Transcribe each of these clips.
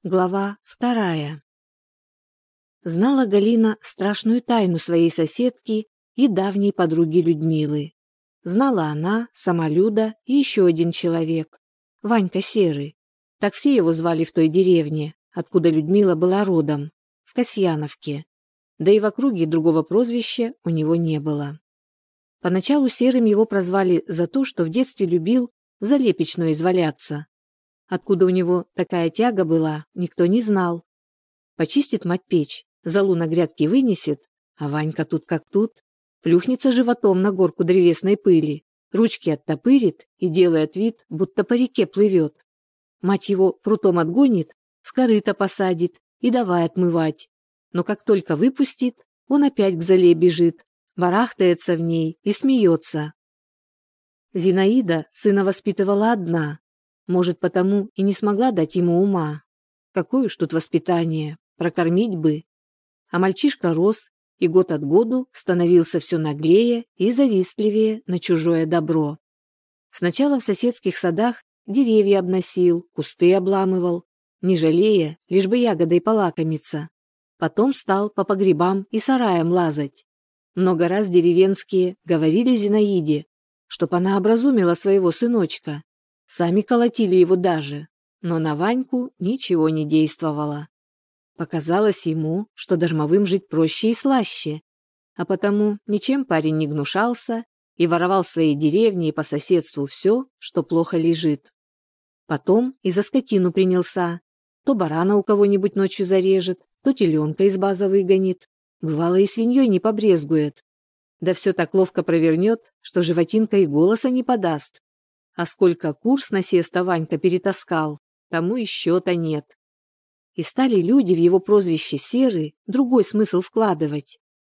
Глава 2. Знала Галина страшную тайну своей соседки и давней подруги Людмилы. Знала она, сама Люда и еще один человек, Ванька Серый. Так все его звали в той деревне, откуда Людмила была родом, в Касьяновке. Да и в округе другого прозвища у него не было. Поначалу Серым его прозвали за то, что в детстве любил в залепечную изваляться. Откуда у него такая тяга была, никто не знал. Почистит мать печь, золу на грядке вынесет, а Ванька тут как тут, плюхнется животом на горку древесной пыли, ручки оттопырит и делает вид, будто по реке плывет. Мать его прутом отгонит, в корыто посадит и давай отмывать. Но как только выпустит, он опять к золе бежит, барахтается в ней и смеется. Зинаида сына воспитывала одна. Может, потому и не смогла дать ему ума. Какое уж тут воспитание, прокормить бы. А мальчишка рос и год от году становился все наглее и завистливее на чужое добро. Сначала в соседских садах деревья обносил, кусты обламывал, не жалея, лишь бы ягодой полакомиться. Потом стал по погребам и сараям лазать. Много раз деревенские говорили Зинаиде, чтоб она образумила своего сыночка. Сами колотили его даже, но на Ваньку ничего не действовало. Показалось ему, что дармовым жить проще и слаще, а потому ничем парень не гнушался и воровал в своей деревне и по соседству все, что плохо лежит. Потом и за скотину принялся. То барана у кого-нибудь ночью зарежет, то теленка из база выгонит. Бывало, и свиньей не побрезгует. Да все так ловко провернет, что животинка и голоса не подаст. А сколько кур с насеста Ванька перетаскал, тому и счета нет. И стали люди в его прозвище Серый другой смысл вкладывать.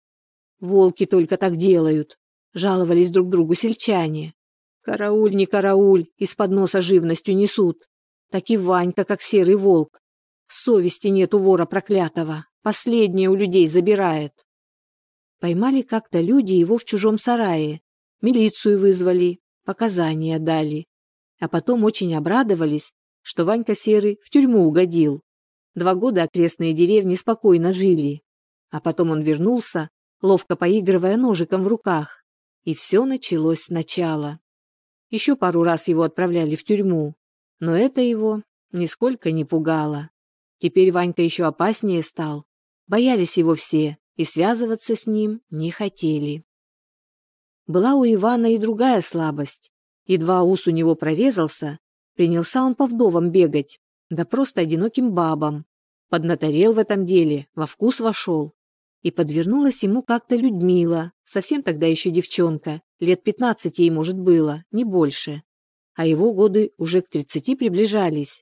«Волки только так делают», — жаловались друг другу сельчане. «Карауль, не карауль, из-под носа живностью несут. Так и Ванька, как серый волк. Совести нет у вора проклятого, последнее у людей забирает». Поймали как-то люди его в чужом сарае, милицию вызвали, показания дали. А потом очень обрадовались, что Ванька Серый в тюрьму угодил. 2 года окрестные деревни спокойно жили. А потом он вернулся, ловко поигрывая ножиком в руках. И все началось сначала. Еще пару раз его отправляли в тюрьму, но это его нисколько не пугало. Теперь Ванька еще опаснее стал. Боялись его все и связываться с ним не хотели. Была у Ивана и другая слабость. Едва ус у него прорезался, принялся он по вдовам бегать, да просто одиноким бабам. Поднаторел в этом деле, во вкус вошел. И подвернулась ему как-то Людмила, совсем тогда еще девчонка, лет 15 ей, может, было, не больше. А его годы уже к 30 приближались.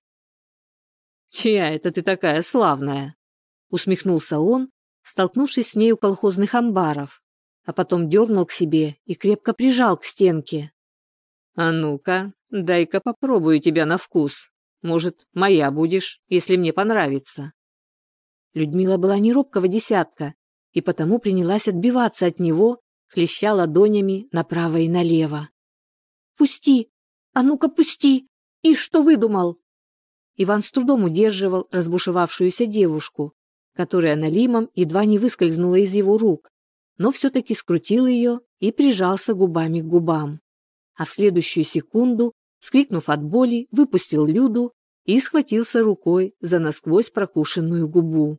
«Чья это ты такая славная?» — усмехнулся он, столкнувшись с ней у колхозных амбаров. А потом дернул к себе и крепко прижал к стенке. «А ну-ка, дай-ка попробую тебя на вкус. Может, моя будешь, если мне понравится». Людмила была не робкого десятка, и потому принялась отбиваться от него, хлеща ладонями направо и налево. «Пусти! А ну-ка пусти! И что выдумал?» Иван с трудом удерживал разбушевавшуюся девушку, которая налимом едва не выскользнула из его рук, но все-таки скрутил ее и прижался губами к губам. А в следующую секунду, вскрикнув от боли, выпустил Люду и схватился рукой за насквозь прокушенную губу.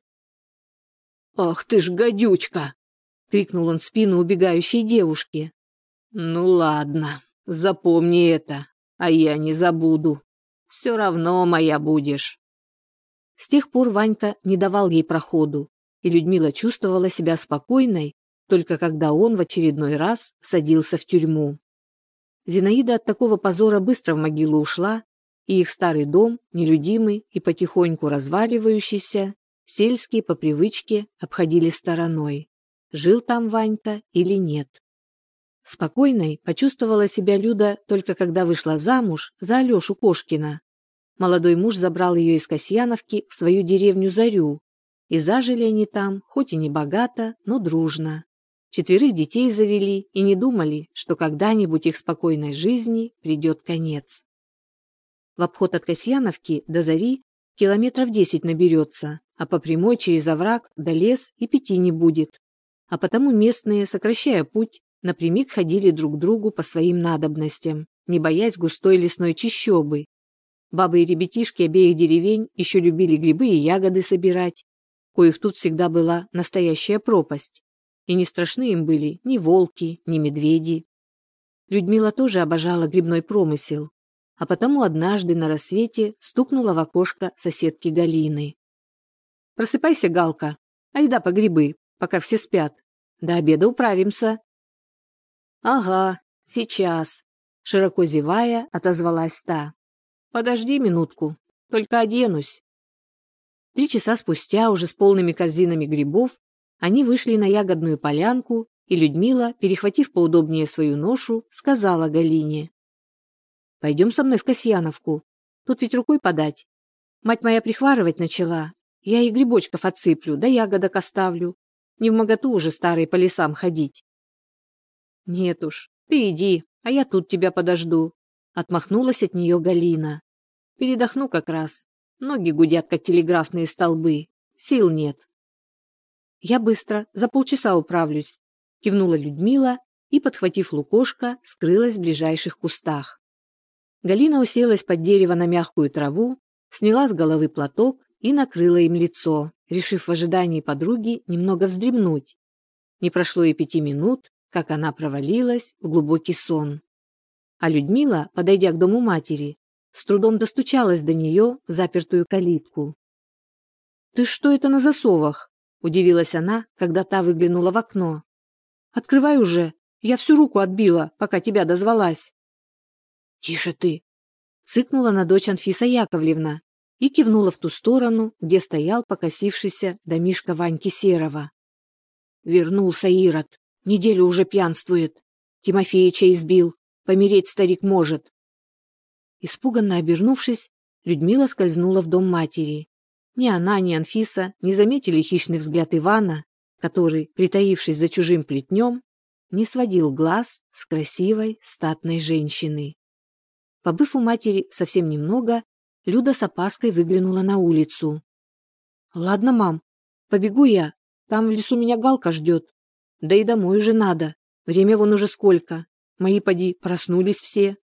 «Ах ты ж гадючка!» — крикнул он в спину убегающей девушки. «Ну ладно, запомни это, а я не забуду. Все равно моя будешь». С тех пор Ванька не давал ей проходу, и Людмила чувствовала себя спокойной, только когда он в очередной раз садился в тюрьму. Зинаида от такого позора быстро в могилу ушла, и их старый дом, нелюдимый и потихоньку разваливающийся, сельские по привычке обходили стороной. Жил там Ванька или нет. Спокойной почувствовала себя Люда только когда вышла замуж за Алешу Кошкина. Молодой муж забрал ее из Касьяновки в свою деревню Зарю, и зажили они там, хоть и не богато, но дружно. 4 детей завели и не думали, что когда-нибудь их спокойной жизни придет конец. В обход от Касьяновки до Зари километров 10 наберется, а по прямой через овраг до лес и 5 не будет. А потому местные, сокращая путь, напрямик ходили друг к другу по своим надобностям, не боясь густой лесной чащобы. Бабы и ребятишки обеих деревень еще любили грибы и ягоды собирать, коих тут всегда была настоящая пропасть. И не страшны им были ни волки, ни медведи. Людмила тоже обожала грибной промысел, а потому однажды на рассвете стукнула в окошко соседки Галины. «Просыпайся, Галка, айда по грибы, пока все спят. До обеда управимся». «Ага, сейчас», — широко зевая, отозвалась та. «Подожди минутку, только оденусь». 3 часа спустя, уже с полными корзинами грибов, они вышли на ягодную полянку, и Людмила, перехватив поудобнее свою ношу, сказала Галине: «Пойдем со мной в Касьяновку, тут ведь рукой подать. Мать моя прихварывать начала, я ей грибочков отсыплю, да ягодок оставлю. Невмоготу уже старой по лесам ходить». «Нет уж, ты иди, а я тут тебя подожду», — отмахнулась от нее Галина. «Передохну как раз, ноги гудят, как телеграфные столбы, сил нет». «Я быстро, за полчаса управлюсь», — кивнула Людмила и, подхватив лукошко, скрылась в ближайших кустах. Галина уселась под дерево на мягкую траву, сняла с головы платок и накрыла им лицо, решив в ожидании подруги немного вздремнуть. Не прошло и 5 минут, как она провалилась в глубокий сон. А Людмила, подойдя к дому матери, с трудом достучалась до нее в запертую калитку. «Ты что это на засовах?» – удивилась она, когда та выглянула в окно. «Открывай уже, я всю руку отбила, пока тебя дозвалась». «Тише ты!» – цыкнула на дочь Анфиса Яковлевна и кивнула в ту сторону, где стоял покосившийся домишко Ваньки Серова. «Вернулся Ирод, неделю уже пьянствует. Тимофеича избил, помереть старик может». Испуганно обернувшись, Людмила скользнула в дом матери. Ни она, ни Анфиса не заметили хищный взгляд Ивана, который, притаившись за чужим плетнем, не сводил глаз с красивой статной женщины. Побыв у матери совсем немного, Люда с опаской выглянула на улицу. «Ладно, мам, побегу я, там в лесу меня Галка ждет. Да и домой уже надо, время вон уже сколько, мои поди проснулись все».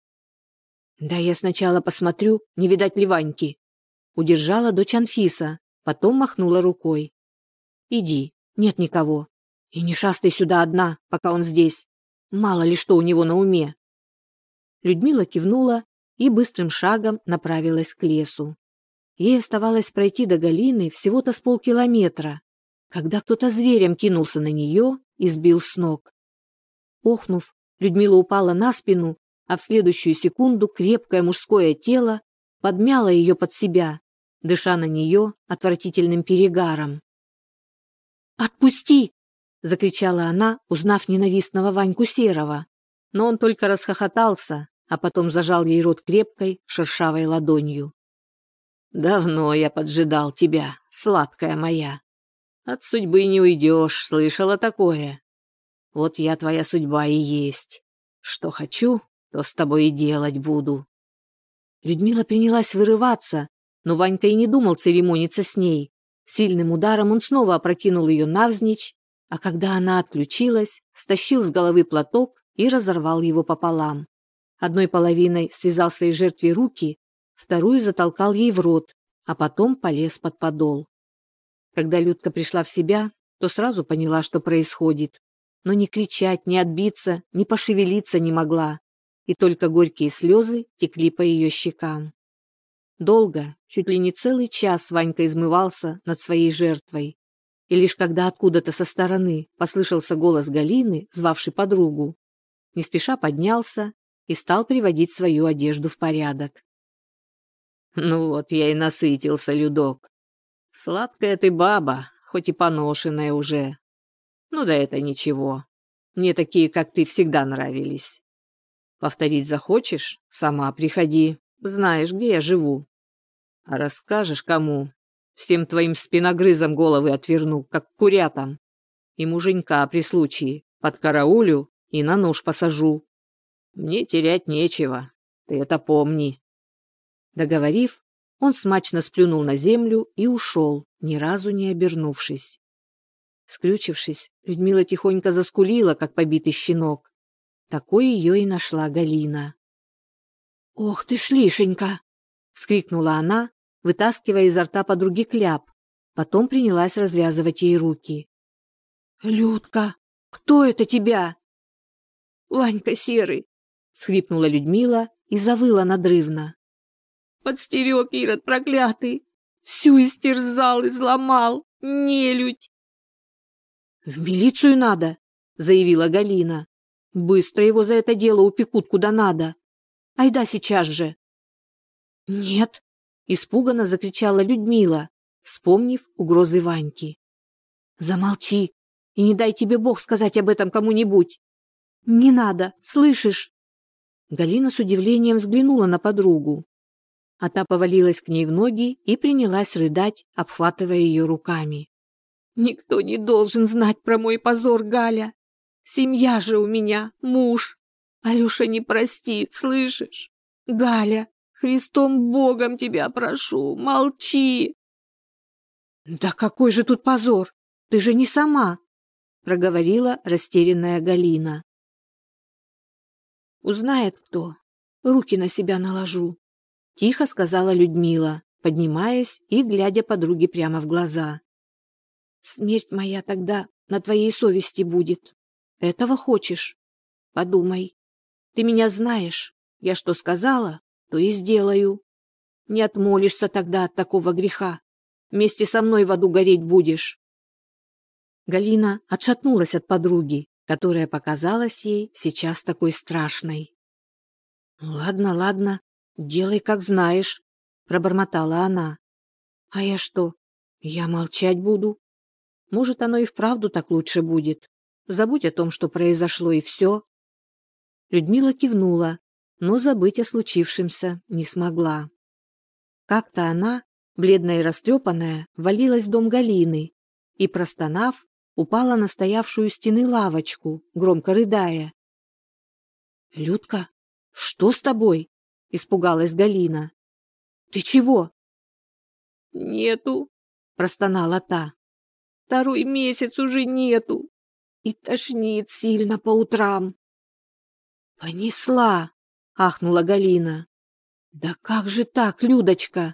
«Да я сначала посмотрю, не видать ли Ваньки», — удержала дочь Анфиса, потом махнула рукой. «Иди, нет никого. И не шастай сюда одна, пока он здесь. Мало ли что у него на уме». Людмила кивнула и быстрым шагом направилась к лесу. Ей оставалось пройти до Галины всего-то с полкилометра, когда кто-то зверем кинулся на нее и сбил с ног. Охнув, Людмила упала на спину, а в следующую секунду крепкое мужское тело подмяло ее под себя, дыша на нее отвратительным перегаром. «Отпусти!» — закричала она, узнав ненавистного Ваньку Серова. Но он только расхохотался, а потом зажал ей рот крепкой, шершавой ладонью. «Давно я поджидал тебя, сладкая моя. От судьбы не уйдешь, слышала такое? Вот я твоя судьба и есть. Что хочу, то с тобой и делать буду». Людмила принялась вырываться, но Ванька и не думал церемониться с ней. Сильным ударом он снова опрокинул ее навзничь, а когда она отключилась, стащил с головы платок и разорвал его пополам. Одной половиной связал своей жертве руки, вторую затолкал ей в рот, а потом полез под подол. Когда Людка пришла в себя, то сразу поняла, что происходит, но ни кричать, ни отбиться, ни пошевелиться не могла, и только горькие слезы текли по ее щекам. Долго, чуть ли не целый час Ванька измывался над своей жертвой, и лишь когда откуда-то со стороны послышался голос Галины, звавшей подругу, не спеша поднялся и стал приводить свою одежду в порядок. «Ну вот, я и насытился, Людок. Сладкая ты баба, хоть и поношенная уже. Ну да это ничего. Мне такие, как ты, всегда нравились. Повторить захочешь? Сама приходи. Знаешь, где я живу. А расскажешь кому? Всем твоим спиногрызам головы отверну, как курятам. И муженька при случае подкараулю и на нож посажу. Мне терять нечего, ты это помни». Договорив, Он смачно сплюнул на землю и ушел, ни разу не обернувшись. Скрючившись, Людмила тихонько заскулила, как побитый щенок. Такой ее и нашла Галина. «Ох ты ж, Лишенька!» — вскрикнула она, вытаскивая изо рта подруги кляп. Потом принялась развязывать ей руки. «Людка, кто это тебя?» «Ванька Серый!» — схлипнула Людмила и завыла надрывно. «Подстерег Ирод проклятый! Всю истерзал, изломал! Нелюдь!» «В милицию надо!» — заявила Галина. «Быстро его за это дело упекут куда надо! Айда сейчас же!» «Нет!» — испуганно закричала Людмила, вспомнив угрозы Ваньки. «Замолчи, и не дай тебе Бог сказать об этом кому-нибудь! Не надо, слышишь?» Галина с удивлением взглянула на подругу, а та повалилась к ней в ноги и принялась рыдать, обхватывая ее руками. «Никто не должен знать про мой позор, Галя! Семья же у меня, муж! Алеша не простит, слышишь? Галя, Христом Богом тебя прошу, молчи!» «Да какой же тут позор! Ты же не сама!» — проговорила растерянная Галина. «Узнает кто, руки на себя наложу», — тихо сказала Людмила, поднимаясь и глядя подруге прямо в глаза. «Смерть моя тогда на твоей совести будет. Этого хочешь? Подумай. Ты меня знаешь. Я что сказала, то и сделаю. Не отмолишься тогда от такого греха. Вместе со мной в аду гореть будешь». Галина отшатнулась от подруги, которая показалась ей сейчас такой страшной. «Ладно, ладно, делай, как знаешь», — пробормотала она. «А я что? Я молчать буду. Может, оно и вправду так лучше будет. Забудь о том, что произошло, и все». Людмила кивнула, но забыть о случившемся не смогла. Как-то она, бледная и растрепанная, валилась в дом Галины и, простонав, упала на стоявшую у стены лавочку, громко рыдая. «Людка, что с тобой?» — испугалась Галина. «Ты чего?» «Нету», — простонала та. «Второй месяц уже нету. И тошнит сильно по утрам». «Понесла!» — ахнула Галина. «Да как же так, Людочка?»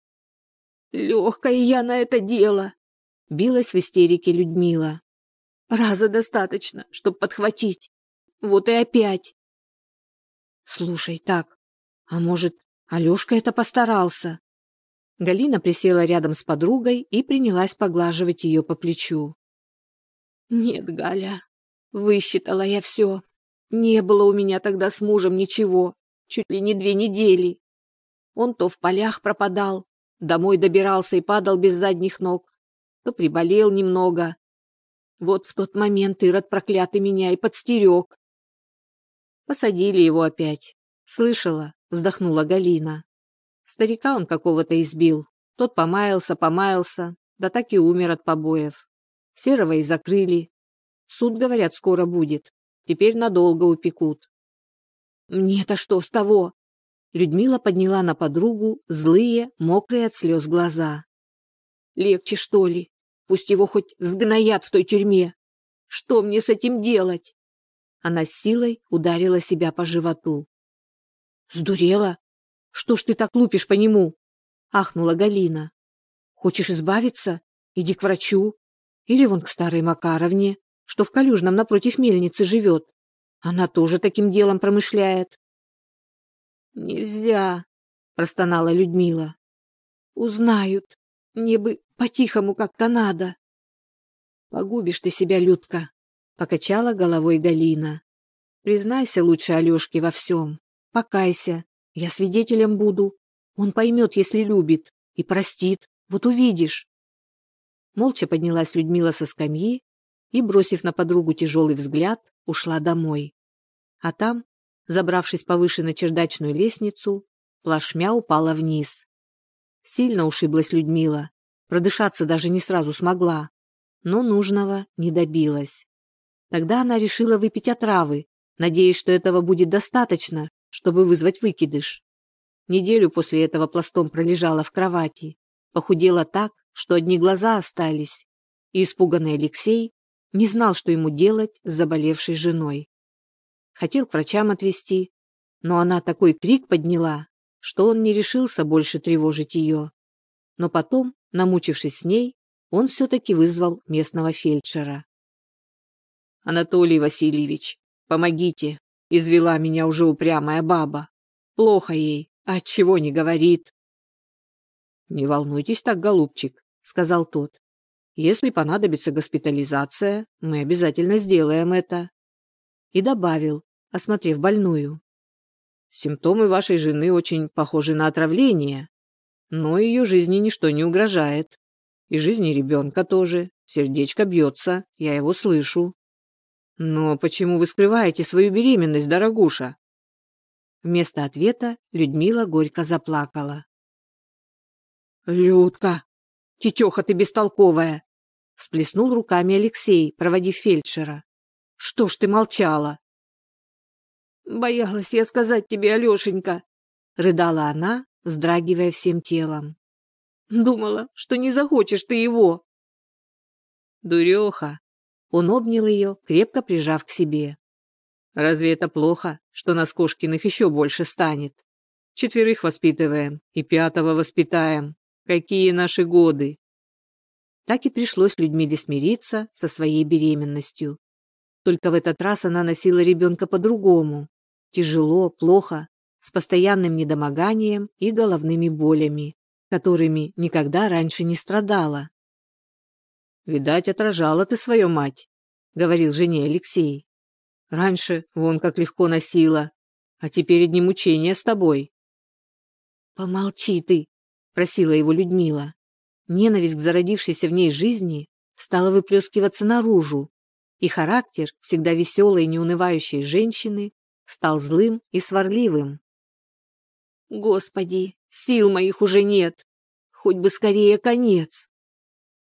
«Легкая я на это дело!» — билась в истерике Людмила. «Раза достаточно, чтоб подхватить. Вот и опять!» «Слушай, так, а может, Алешка это постарался?» Галина присела рядом с подругой и принялась поглаживать ее по плечу. «Нет, Галя, высчитала я все. Не было у меня тогда с мужем ничего, чуть ли не 2 недели. Он то в полях пропадал, домой добирался и падал без задних ног, то приболел немного. Вот в тот момент Ирод проклятый меня и подстерег». «Посадили его опять. Слышала?» — вздохнула Галина. «Старика он какого-то избил. Тот помаялся, да так и умер от побоев. Серого и закрыли. Суд, говорят, скоро будет. Теперь надолго упекут». «Мне-то что с того?» Людмила подняла на подругу злые, мокрые от слез глаза. «Легче, что ли? Пусть его хоть сгноят в той тюрьме. Что мне с этим делать?» Она с силой ударила себя по животу. «Сдурела? Что ж ты так лупишь по нему?» — ахнула Галина. «Хочешь избавиться? Иди к врачу. Или вон к старой Макаровне, что в Калюжном напротив мельницы живет. Она тоже таким делом промышляет». «Нельзя», — простонала Людмила. «Узнают. Мне бы по-тихому как-то надо». «Погубишь ты себя, Людка», — покачала головой Галина. «Признайся лучше Алешке во всем. Покайся. Я свидетелем буду. Он поймет, если любит, и простит. Вот увидишь». Молча поднялась Людмила со скамьи и, бросив на подругу тяжелый взгляд, ушла домой. А там, забравшись повыше на чердачную лестницу, плашмя упала вниз. Сильно ушиблась Людмила, продышаться даже не сразу смогла, но нужного не добилась. Тогда она решила выпить отравы, надеясь, что этого будет достаточно, чтобы вызвать выкидыш. Неделю после этого пластом пролежала в кровати, похудела так, что одни глаза остались, и испуганный Алексей не знал, что ему делать с заболевшей женой. Хотел к врачам отвезти, но она такой крик подняла, что он не решился больше тревожить ее. Но потом, намучившись с ней, он все-таки вызвал местного фельдшера. «Анатолий Васильевич, помогите, извела меня уже упрямая баба. Плохо ей, а отчего не говорит?» «Не волнуйтесь так, голубчик», — сказал тот. «Если понадобится госпитализация, мы обязательно сделаем это». И добавил, осмотрев больную. «Симптомы вашей жены очень похожи на отравление, но ее жизни ничто не угрожает. И жизни ребенка тоже. Сердечко бьется, я его слышу. Но почему вы скрываете свою беременность, дорогуша?» Вместо ответа Людмила горько заплакала. «Людка, тетеха ты бестолковая!» Всплеснул руками Алексей, проводив фельдшера. «Что ж ты молчала?» «Боялась я сказать тебе, Алешенька!» Рыдала она, вздрагивая всем телом. «Думала, что не захочешь ты его!» «Дуреха!» Он обнял ее, крепко прижав к себе. «Разве это плохо, что нас Кошкиных еще больше станет? 4 воспитываем и 5 воспитаем. Какие наши годы!» Так и пришлось Людмиле смириться со своей беременностью. Только в этот раз она носила ребенка по-другому. Тяжело, плохо, с постоянным недомоганием и головными болями, которыми никогда раньше не страдала. «Видать, отражала ты свою мать», — говорил жене Алексей. «Раньше вон как легко носила, а теперь одни мучения с тобой». «Помолчи ты», — просила его Людмила. Ненависть к зародившейся в ней жизни стала выплескиваться наружу, и характер всегда веселой и неунывающей женщины стал злым и сварливым. «Господи, сил моих уже нет! Хоть бы скорее конец!»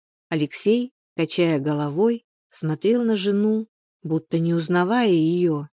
Алексей, качая головой, смотрел на жену, будто не узнавая ее.